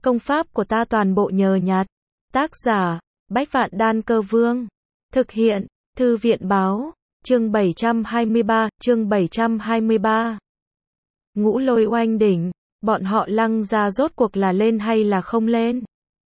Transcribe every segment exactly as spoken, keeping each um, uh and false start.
Công pháp của ta toàn bộ nhờ nhặt. Tác giả, Bách Vạn Đan Cơ Vương. Thực hiện, Thư viện báo, chương bảy trăm hai mươi ba, chương bảy trăm hai mươi ba. Ngũ Lôi oanh đỉnh, bọn họ Lăng gia rốt cuộc là lên hay là không lên?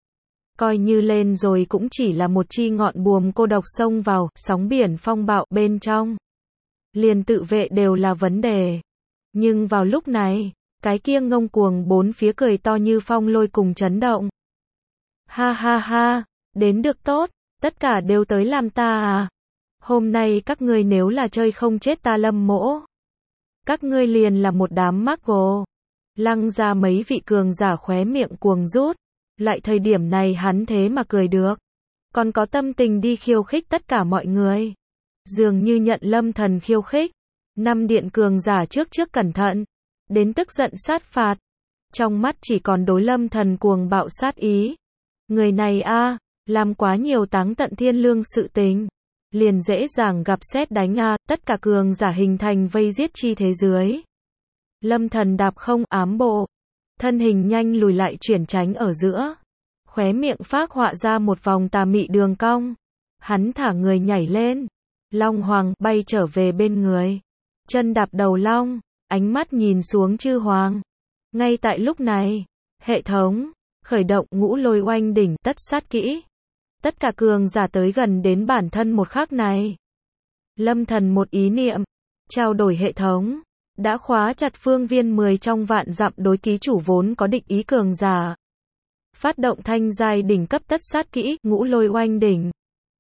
Coi như lên rồi cũng chỉ là một chi ngọn buồm cô độc xông vào, sóng biển phong bạo bên trong. Liền tự vệ đều là vấn đề. Nhưng vào lúc này, cái kia ngông cuồng bốn phía cười to như phong lôi cùng chấn động. Ha ha ha, đến được tốt, tất cả đều tới làm ta à. Hôm nay các ngươi nếu là chơi không chết ta Lâm Mỗ. Các ngươi liền là một đám mắc gồ. Lăng ra mấy vị cường giả khóe miệng cuồng rút. Lại thời điểm này hắn thế mà cười được. Còn có tâm tình đi khiêu khích tất cả mọi người. Dường như nhận Lâm Thần khiêu khích. Năm điện cường giả trước trước cẩn thận. Đến tức giận sát phạt. Trong mắt chỉ còn đối Lâm Thần cuồng bạo sát ý. Người này a làm quá nhiều táng tận thiên lương sự tình. Liền dễ dàng gặp sét đánh a tất cả cường giả hình thành vây giết chi thế dưới. Lâm Thần đạp không ám bộ. Thân hình nhanh lùi lại chuyển tránh ở giữa. Khóe miệng phác họa ra một vòng tà mị đường cong. Hắn thả người nhảy lên. Long Hoàng bay trở về bên người. Chân đạp đầu long. Ánh mắt nhìn xuống chư hoàng. Ngay tại lúc này, hệ thống khởi động ngũ lôi oanh đỉnh tất sát kỹ. Tất cả cường giả tới gần đến bản thân một khắc này. Lâm Thần một ý niệm, trao đổi hệ thống, đã khóa chặt phương viên mười trong vạn dặm đối ký chủ vốn có định ý cường giả. Phát động thanh giai đỉnh cấp tất sát kỹ, ngũ lôi oanh đỉnh.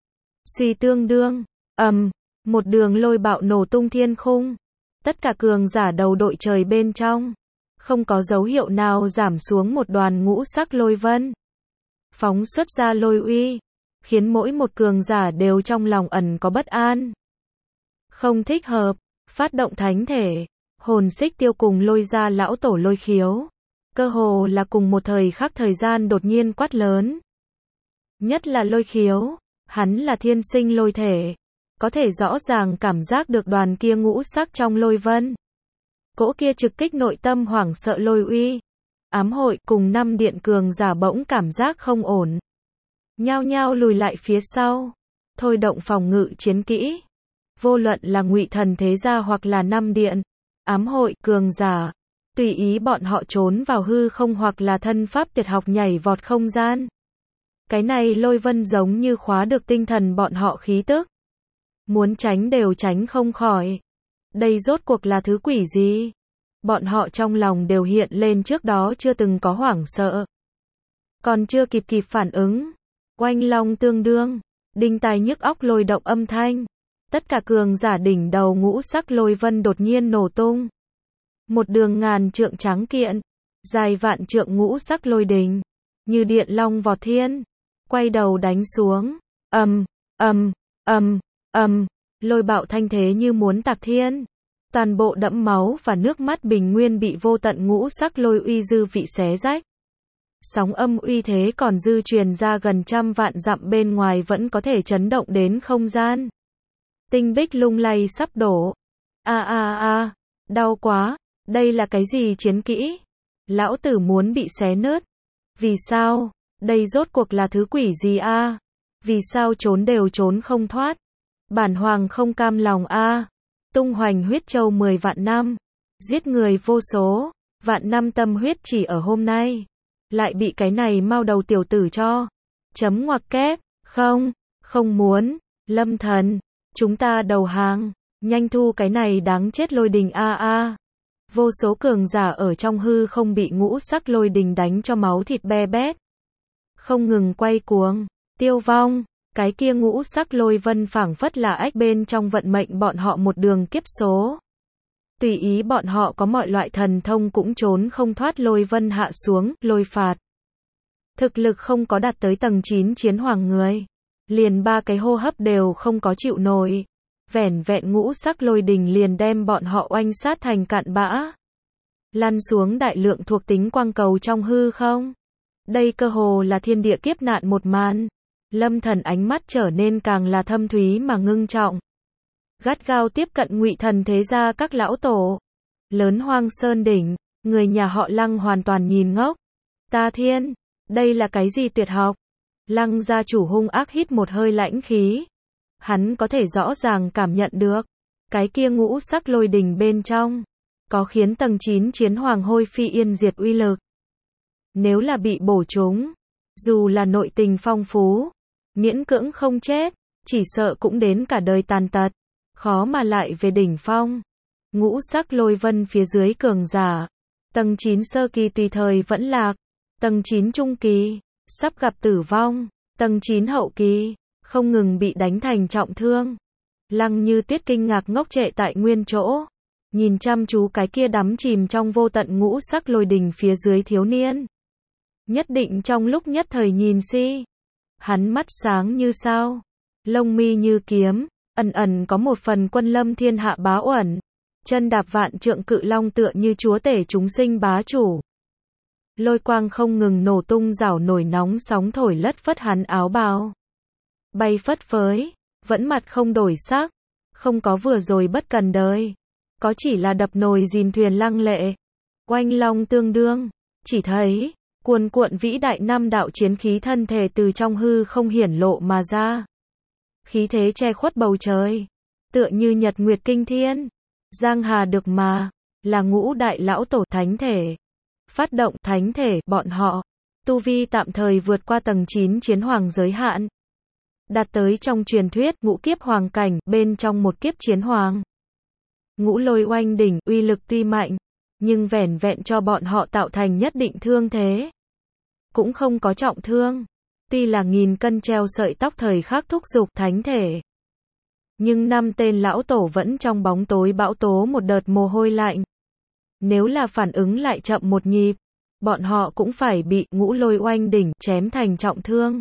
Suy tương đương, ầm, um, một đường lôi bạo nổ tung thiên khung. Tất cả cường giả đầu đội trời bên trong. Không có dấu hiệu nào giảm xuống một đoàn ngũ sắc lôi vân. Phóng xuất ra lôi uy. Khiến mỗi một cường giả đều trong lòng ẩn có bất an. Không thích hợp. Phát động thánh thể. Hồn xích tiêu cùng lôi ra lão tổ lôi khiếu. Cơ hồ là cùng một thời khắc thời gian đột nhiên quát lớn. Nhất là lôi khiếu. Hắn là thiên sinh lôi thể. Có thể rõ ràng cảm giác được đoàn kia ngũ sắc trong lôi vân. Cỗ kia trực kích nội tâm hoảng sợ lôi uy. Ám hội cùng năm điện cường giả bỗng cảm giác không ổn. Nhao nhao lùi lại phía sau. Thôi động phòng ngự chiến kỹ. Vô luận là Ngụy Thần thế gia hoặc là năm điện. Ám hội, cường giả. Tùy ý bọn họ trốn vào hư không hoặc là thân pháp tuyệt học nhảy vọt không gian. Cái này lôi vân giống như khóa được tinh thần bọn họ khí tức. Muốn tránh đều tránh không khỏi. Đây rốt cuộc là thứ quỷ gì? Bọn họ trong lòng đều hiện lên trước đó chưa từng có hoảng sợ. Còn chưa kịp kịp phản ứng. Oanh long tương đương. Đinh tai nhức óc lôi động âm thanh. Tất cả cường giả đỉnh đầu ngũ sắc lôi vân đột nhiên nổ tung. Một đường ngàn trượng trắng kiện. Dài vạn trượng ngũ sắc lôi đình. Như điện long vọt thiên. Quay đầu đánh xuống. Ầm, ầm, ầm, ầm. Lôi bạo thanh thế như muốn tạc thiên. Toàn bộ đẫm máu và nước mắt bình nguyên bị vô tận ngũ sắc lôi uy dư vị xé rách. Sóng âm uy thế còn dư truyền ra gần trăm vạn dặm bên ngoài vẫn có thể chấn động đến không gian. Tinh bích lung lay sắp đổ. A a a, đau quá, đây là cái gì chiến kỹ? Lão tử muốn bị xé nứt. Vì sao? Đây rốt cuộc là thứ quỷ gì a? À? Vì sao trốn đều trốn không thoát? Bản hoàng không cam lòng a. À. Tung hoành huyết châu mười vạn năm, giết người vô số, vạn năm tâm huyết chỉ ở hôm nay, lại bị cái này mau đầu tiểu tử cho chấm ngoặc kép, không, không muốn, Lâm Thần, chúng ta đầu hàng, nhanh thu cái này đáng chết lôi đình a a. Vô số cường giả ở trong hư không bị ngũ sắc lôi đình đánh cho máu thịt be bét, không ngừng quay cuồng, tiêu vong. Cái kia ngũ sắc lôi vân phảng phất là ách bên trong vận mệnh bọn họ một đường kiếp số. Tùy ý bọn họ có mọi loại thần thông cũng trốn không thoát lôi vân hạ xuống, lôi phạt. Thực lực không có đạt tới tầng chín chiến hoàng người. Liền ba cái hô hấp đều không có chịu nổi. Vẻn vẹn ngũ sắc lôi đình liền đem bọn họ oanh sát thành cạn bã. Lăn xuống đại lượng thuộc tính quang cầu trong hư không. Đây cơ hồ là thiên địa kiếp nạn một màn. Lâm Thần ánh mắt trở nên càng là thâm thúy mà ngưng trọng. Gắt gao tiếp cận Ngụy Thần thế gia các lão tổ. Lớn Hoang Sơn đỉnh, người nhà họ Lăng hoàn toàn nhìn ngốc. Ta thiên, Đây là cái gì tuyệt học? Lăng gia chủ hung ác hít một hơi lãnh khí. Hắn có thể rõ ràng cảm nhận được. Cái kia ngũ sắc lôi đình bên trong. Có khiến tầng chín chiến hoàng hôi phi yên diệt uy lực. Nếu là bị bổ trúng. Dù là nội tình phong phú. Miễn cưỡng không chết. Chỉ sợ cũng đến cả đời tàn tật. Khó mà lại về đỉnh phong. Ngũ sắc lôi vân phía dưới cường giả. Tầng chín sơ kỳ tùy thời vẫn lạc. Tầng chín trung kỳ. Sắp gặp tử vong. Tầng chín hậu kỳ. Không ngừng bị đánh thành trọng thương. Lăng Như Tuyết kinh ngạc ngốc trệ tại nguyên chỗ. Nhìn chăm chú cái kia đắm chìm trong vô tận ngũ sắc lôi đình phía dưới thiếu niên. Nhất định trong lúc nhất thời nhìn si. Hắn mắt sáng như sao. Lông mi như kiếm. Ẩn ẩn có một phần quân lâm thiên hạ bá uẩn. Chân đạp vạn trượng cự long tựa như chúa tể chúng sinh bá chủ. Lôi quang không ngừng nổ tung rảo nổi nóng sóng thổi lất phất hắn áo bào. Bay phất phới, vẫn mặt không đổi sắc, không có vừa rồi bất cần đời, có chỉ là đập nồi dìm thuyền lăng lệ. Oanh long tương đương, chỉ thấy, cuồn cuộn vĩ đại năm đạo chiến khí thân thể từ trong hư không hiển lộ mà ra. Khí thế che khuất bầu trời, tựa như nhật nguyệt kinh thiên. Giang hà được mà, là ngũ đại lão tổ thánh thể. Phát động thánh thể, bọn họ, tu vi tạm thời vượt qua tầng chín chiến hoàng giới hạn. Đạt tới trong truyền thuyết ngũ kiếp hoàng cảnh, bên trong một kiếp chiến hoàng. Ngũ lôi oanh đỉnh, uy lực tuy mạnh, nhưng vẻn vẹn cho bọn họ tạo thành nhất định thương thế. Cũng không có trọng thương. Tuy là nghìn cân treo sợi tóc thời khắc thúc giục thánh thể. Nhưng năm tên lão tổ vẫn trong bóng tối bão tố một đợt mồ hôi lạnh. Nếu là phản ứng lại chậm một nhịp, bọn họ cũng phải bị ngũ lôi oanh đỉnh chém thành trọng thương.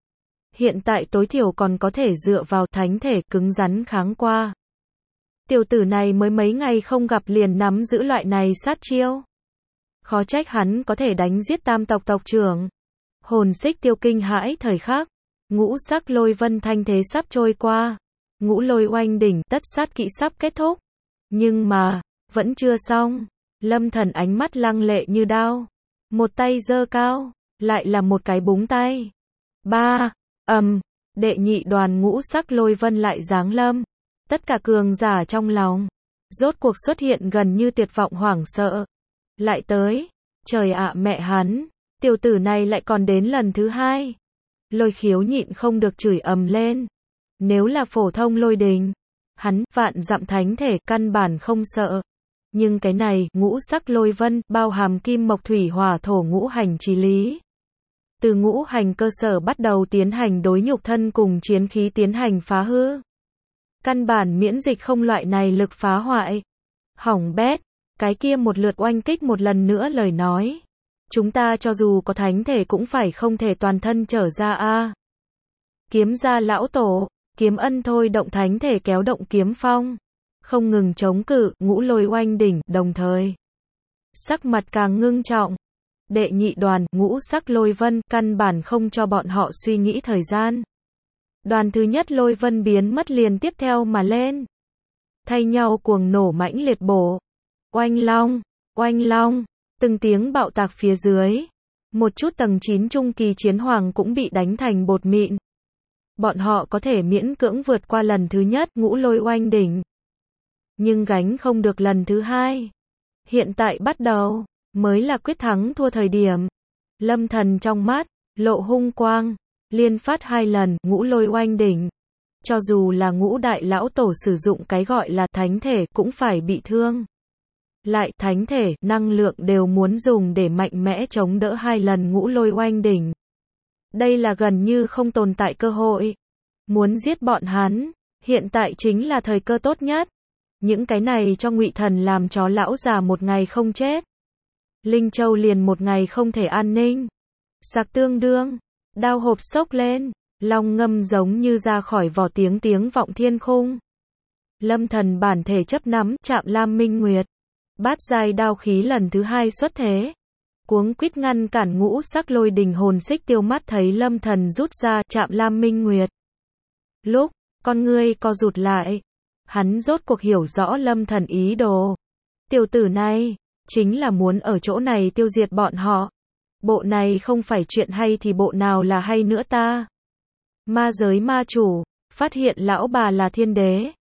Hiện tại tối thiểu còn có thể dựa vào thánh thể cứng rắn kháng qua. Tiểu tử này mới mấy ngày không gặp liền nắm giữ loại này sát chiêu. Khó trách hắn có thể đánh giết tam tộc tộc trưởng. Hồn xích tiêu kinh hãi thời khắc. Ngũ sắc lôi vân thanh thế sắp trôi qua. Ngũ lôi oanh đỉnh tất sát kỵ sắp kết thúc. Nhưng mà, vẫn chưa xong. Lâm Thần ánh mắt lăng lệ như đao. Một tay giơ cao, lại là một cái búng tay. Ba, ầm, um, đệ nhị đoàn ngũ sắc lôi vân lại giáng lâm. Tất cả cường giả trong lòng, rốt cuộc xuất hiện gần như tuyệt vọng hoảng sợ. Lại tới, trời ạ mẹ hắn, tiểu tử này lại còn đến lần thứ hai. Lôi khiếu nhịn không được chửi ầm lên. Nếu là phổ thông lôi đình, hắn vạn dặm thánh thể căn bản không sợ. Nhưng cái này, ngũ sắc lôi vân, bao hàm kim mộc thủy hỏa thổ ngũ hành chí lý. Từ ngũ hành cơ sở bắt đầu tiến hành đối nhục thân cùng chiến khí tiến hành phá hư. Căn bản miễn dịch không loại này lực phá hoại. Hỏng bét, cái kia một lượt oanh kích một lần nữa lời nói. Chúng ta cho dù có thánh thể cũng phải không thể toàn thân trở ra a. Kiếm ra lão tổ, kiếm ân thôi động thánh thể kéo động kiếm phong. Không ngừng chống cự, ngũ lôi oanh đỉnh, đồng thời. Sắc mặt càng ngưng trọng. Đệ nhị đoàn, ngũ sắc lôi vân, căn bản không cho bọn họ suy nghĩ thời gian. Đoàn thứ nhất lôi vân biến mất liền tiếp theo mà lên. Thay nhau cuồng nổ mãnh liệt bổ. Oanh long, oanh long, từng tiếng bạo tạc phía dưới. Một chút tầng chín trung kỳ chiến hoàng cũng bị đánh thành bột mịn. Bọn họ có thể miễn cưỡng vượt qua lần thứ nhất ngũ lôi oanh đỉnh. Nhưng gánh không được lần thứ hai. Hiện tại bắt đầu, mới là quyết thắng thua thời điểm. Lâm Thần trong mắt, lộ hung quang, liên phát hai lần, ngũ lôi oanh đỉnh. Cho dù là ngũ đại lão tổ sử dụng cái gọi là thánh thể cũng phải bị thương. Lại thánh thể, năng lượng đều muốn dùng để mạnh mẽ chống đỡ hai lần ngũ lôi oanh đỉnh. Đây là gần như không tồn tại cơ hội. Muốn giết bọn hắn, hiện tại chính là thời cơ tốt nhất. Những cái này cho Ngụy Thần làm chó lão già một ngày không chết. Linh Châu liền một ngày không thể an ninh. Sạc tương đương, đao hộp sốc lên, long ngâm giống như ra khỏi vỏ tiếng tiếng vọng thiên khung. Lâm Thần bản thể chấp nắm, chạm Lam Minh Nguyệt. Bát giai đao khí lần thứ hai xuất thế. Cuống quýt ngăn cản ngũ sắc lôi đình hồn xích tiêu mắt thấy Lâm Thần rút ra, chạm Lam Minh Nguyệt. Lúc, con ngươi co rụt lại. Hắn rốt cuộc hiểu rõ Lâm Thần ý đồ. Tiểu tử này, chính là muốn ở chỗ này tiêu diệt bọn họ. Bộ này không phải chuyện hay thì bộ nào là hay nữa ta? Ma giới ma chủ, phát hiện lão bà là thiên đế.